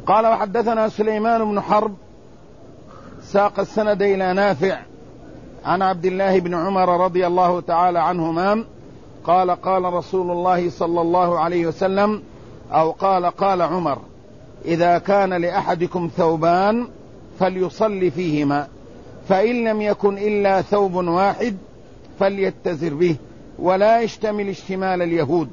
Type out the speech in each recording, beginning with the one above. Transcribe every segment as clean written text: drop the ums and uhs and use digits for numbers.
قال وحدثنا سليمان بن حرب ساق السند إلى نافع عن عبد الله بن عمر رضي الله تعالى عنهما قال قال رسول الله صلى الله عليه وسلم أو قال عمر: إذا كان لأحدكم ثوبان فليصلي فيهما، فإن لم يكن إلا ثوب واحد فليتزر به ولا يشتمل اشتمال اليهود.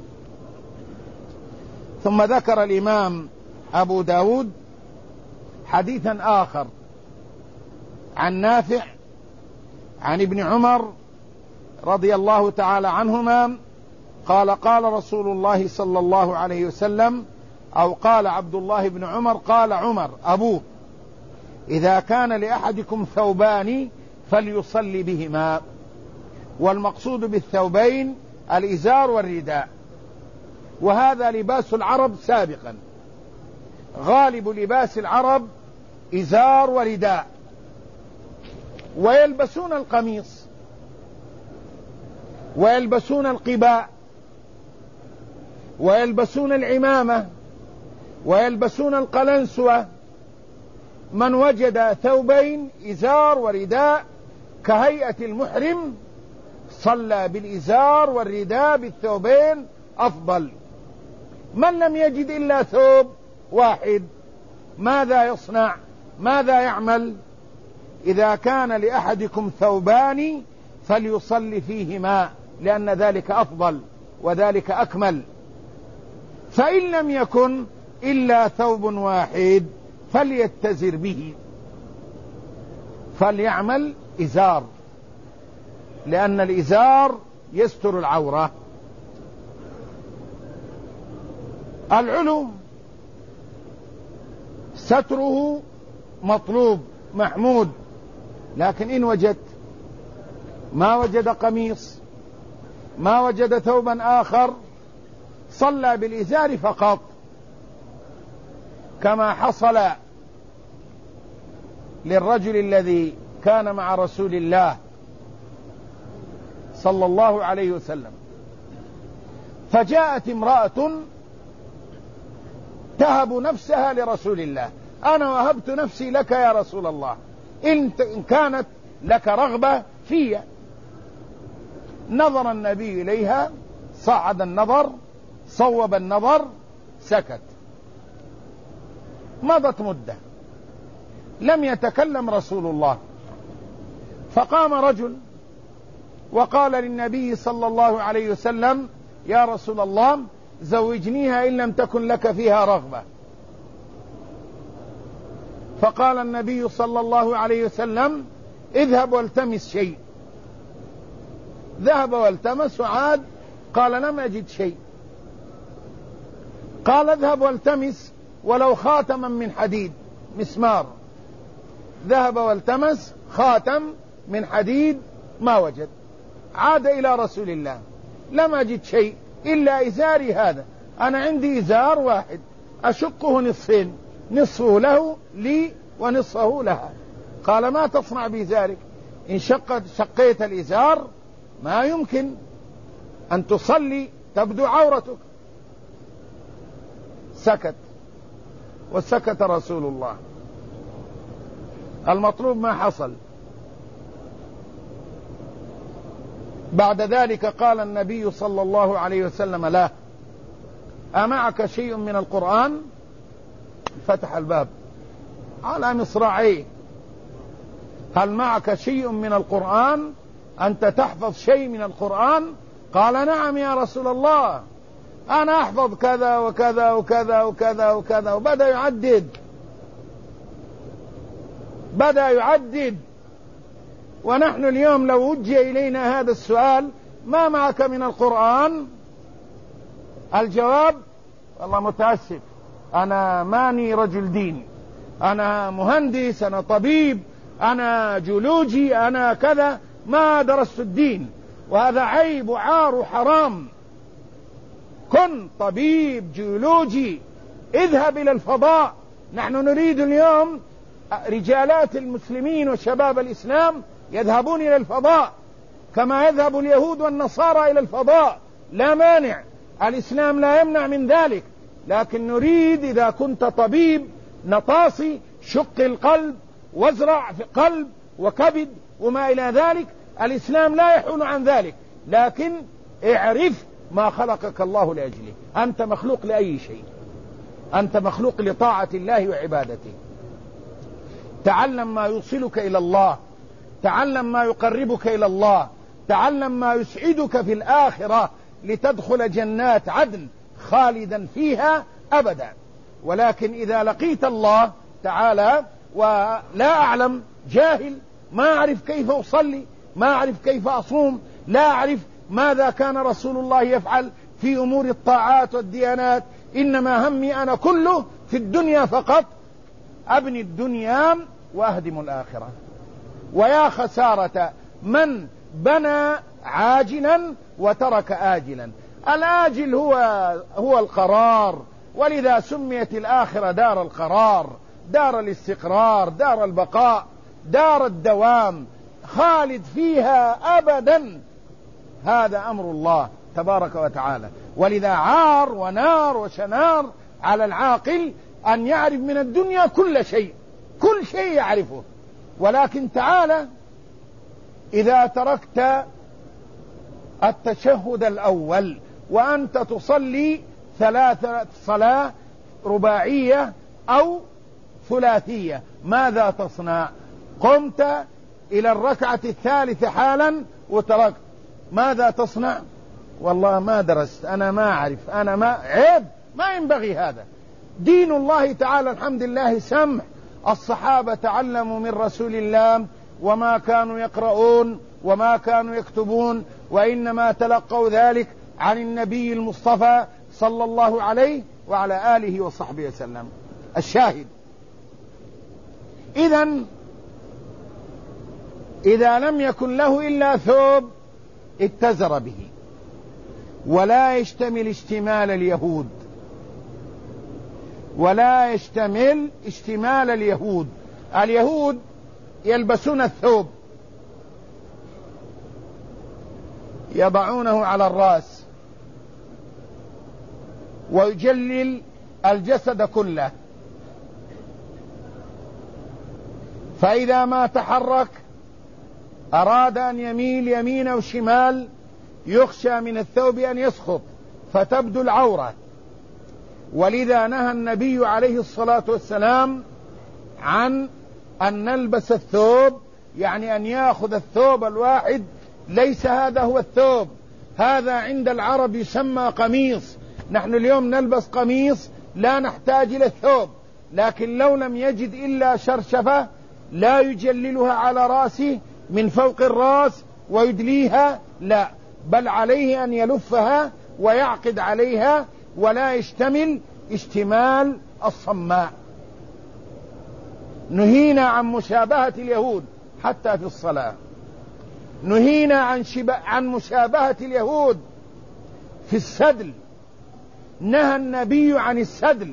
ثم ذكر الإمام أبو داود حديثا آخر عن نافع عن ابن عمر رضي الله تعالى عنهما قال قال رسول الله صلى الله عليه وسلم أو قال عبد الله بن عمر قال عمر أبوه: إذا كان لأحدكم ثوبان فليصلي بهما. والمقصود بالثوبين الإزار والرداء، وهذا لباس العرب سابقا، غالب لباس العرب إزار ورداء، ويلبسون القميص ويلبسون القباء ويلبسون العمامة ويلبسون القلنسوة. من وجد ثوبين إزار ورداء كهيئة المحرم صلى بالإزار والرداء بالثوبين أفضل. من لم يجد إلا ثوب واحد ماذا يصنع؟ ماذا يعمل؟ إذا كان لأحدكم ثوبان فليصلي فيهما، لأن ذلك أفضل وذلك أكمل. فإن لم يكن إلا ثوب واحد فليتزر به، فليعمل إزار، لأن الإزار يستر العورة. العلو ستره مطلوب محمود، لكن إن وجدت ما وجد قميص ما وجد ثوبا آخر صلى بالإزار فقط، كما حصل للرجل الذي كان مع رسول الله صلى الله عليه وسلم، فجاءت امرأة تهب نفسها لرسول الله: أنا وهبت نفسي لك يا رسول الله، إن كانت لك رغبة في. نظر النبي إليها، صعد النظر، صوب النظر، سكت. مضت مدة لم يتكلم رسول الله، فقام رجل وقال للنبي صلى الله عليه وسلم: يا رسول الله زوجنيها إن لم تكن لك فيها رغبة. فقال النبي صلى الله عليه وسلم: اذهب والتمس شيء. ذهب والتمس وعاد، قال: لم أجد شيء. قال: اذهب والتمس ولو خاتما من حديد، مسمار. ذهب والتمس خاتم من حديد، ما وجد. عاد إلى رسول الله: لم أجد شيء إلا إزاري هذا، أنا عندي إزار واحد أشقه نصفين، نصفه له لي ونصفه لها. قال: ما تصنع بإزارك؟ إن شقيت الإزار ما يمكن أن تصلي، تبدو عورتك. سكت، وسكت رسول الله. المطلوب ما حصل. بعد ذلك قال النبي صلى الله عليه وسلم: لا، أمعك شيء من القرآن؟ فتح الباب على مصراعيه: هل معك شيء من القرآن؟ أنت تحفظ شيء من القرآن؟ قال: نعم يا رسول الله، أنا أحفظ كذا وكذا وكذا وكذا وكذا. وبدأ يعدد. ونحن اليوم لو وجه إلينا هذا السؤال: ما معك من القرآن؟ الجواب: والله متأسف، أنا ماني رجل دين، أنا مهندس، أنا طبيب، أنا جيولوجي، أنا كذا، ما درست الدين. وهذا عيب وعار وحرام. كن طبيب جيولوجي، اذهب إلى الفضاء. نحن نريد اليوم رجالات المسلمين وشباب الإسلام يذهبون إلى الفضاء كما يذهب اليهود والنصارى إلى الفضاء، لا مانع، الإسلام لا يمنع من ذلك. لكن نريد إذا كنت طبيب نطاصي، شق القلب وازرع في قلب وكبد وما إلى ذلك. الإسلام لا يحول عن ذلك، لكن اعرف ما خلقك الله لأجله. أنت مخلوق لأي شيء، أنت مخلوق لطاعة الله وعبادته. تعلم ما يوصلك إلى الله، تعلم ما يقربك إلى الله، تعلم ما يسعدك في الآخرة لتدخل جنات عدن خالدا فيها أبدا. ولكن إذا لقيت الله تعالى ولا أعلم، جاهل، ما أعرف كيف أصلي، ما أعرف كيف أصوم، لا أعرف ماذا كان رسول الله يفعل في أمور الطاعات والديانات، إنما همي أنا كله في الدنيا فقط، أبني الدنيا وأهدم الآخرة. ويا خسارة من بنى عاجلا وترك آجلا. الآجل هو القرار، ولذا سميت الآخرة دار القرار، دار الاستقرار، دار البقاء، دار الدوام، خالد فيها أبدا. هذا أمر الله تبارك وتعالى. ولذا عار ونار وشنار على العاقل أن يعرف من الدنيا كل شيء، كل شيء يعرفه. ولكن تعالى إذا تركت التشهد الأول وأنت تصلي صلاة رباعية أو ثلاثية، ماذا تصنع؟ قمت إلى الركعة الثالثة حالا وتركت، ماذا تصنع؟ والله ما درست، أنا ما أعرف، أنا ما عيب، ما ينبغي هذا. دين الله تعالى الحمد لله سمح. الصحابة تعلموا من رسول الله وما كانوا يقرؤون وما كانوا يكتبون، وإنما تلقوا ذلك عن النبي المصطفى صلى الله عليه وعلى آله وصحبه وسلم. الشاهد، إذا لم يكن له إلا ثوب اتزر به، ولا يشتمل اشتمال اليهود، ولا يشتمل اشتمال اليهود. اليهود يلبسون الثوب، يضعونه على الرأس ويجلل الجسد كله، فإذا ما تحرك أراد أن يميل يمين أو شمال يخشى من الثوب أن يسقط فتبدو العورة. ولذا نهى النبي عليه الصلاة والسلام عن أن نلبس الثوب، يعني أن يأخذ الثوب الواحد. ليس هذا هو الثوب، هذا عند العرب يسمى قميص. نحن اليوم نلبس قميص لا نحتاج إلى الثوب، لكن لو لم يجد إلا شرشفة لا يجللها على رأسه من فوق الرأس ويدليها، لا، بل عليه أن يلفها ويعقد عليها، ولا يشتمل اشتمال الصماء. نهينا عن مشابهة اليهود حتى في الصلاة، نهينا عن مشابهة اليهود في السدل. نهى النبي عن السدل،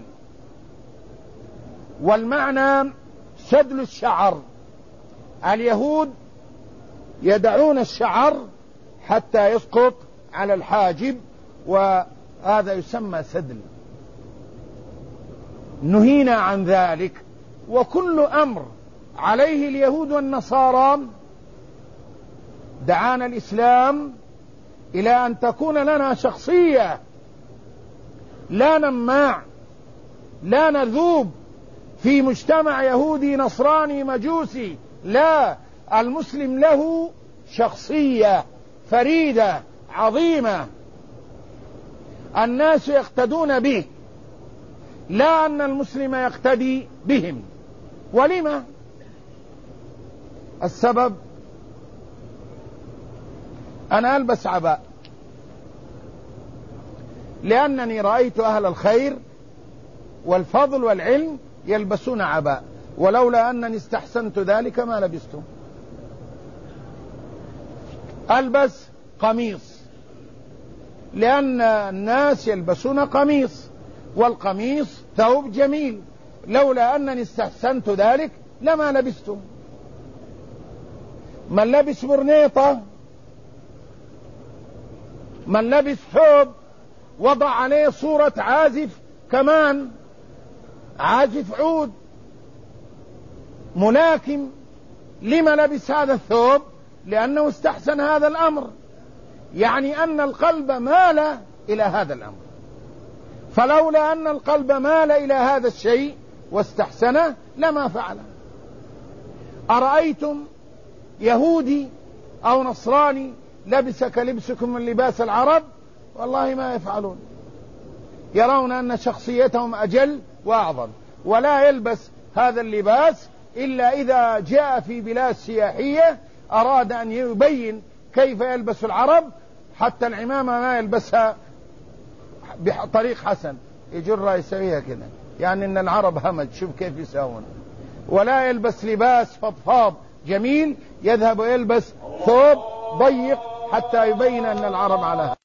والمعنى سدل الشعر. اليهود يدعون الشعر حتى يسقط على الحاجب، وهذا يسمى سدل. نهينا عن ذلك. وكل أمر عليه اليهود والنصارى دعانا الإسلام إلى أن تكون لنا شخصية، لا نماع، لا نذوب في مجتمع يهودي نصراني مجوسي، لا، المسلم له شخصية فريدة عظيمة الناس يقتدون به، لا أن المسلم يقتدي بهم. ولما؟ السبب أنا ألبس عباء لأنني رأيت أهل الخير والفضل والعلم يلبسون عباء، ولولا أنني استحسنت ذلك ما لبسته. ألبس قميص لأن الناس يلبسون قميص، والقميص ثوب جميل، لولا أنني استحسنت ذلك لما لبسته. من لبس برنيطة، من لبس ثوب وضع عليه صورة عازف كمان، عازف عود ملاكم لما لبس هذا الثوب؟ لأنه استحسن هذا الأمر، يعني أن القلب مال إلى هذا الأمر. فلولا أن القلب مال إلى هذا الشيء واستحسنه لما فعله. أرأيتم يهودي أو نصراني لبس كلبسكم من لباس العرب؟ والله ما يفعلون، يرون أن شخصيتهم أجل وأعظم، ولا يلبس هذا اللباس إلا إذا جاء في بلاد سياحية أراد أن يبين كيف يلبس العرب، حتى العمامة ما يلبسها بطريق حسن، يجرها يسويها كذا، يعني أن العرب همج، شوف كيف يساوون. ولا يلبس لباس فضفاض جميل، يذهب ويلبس ثوب ضيق حتى يبين أن العرب على هذا.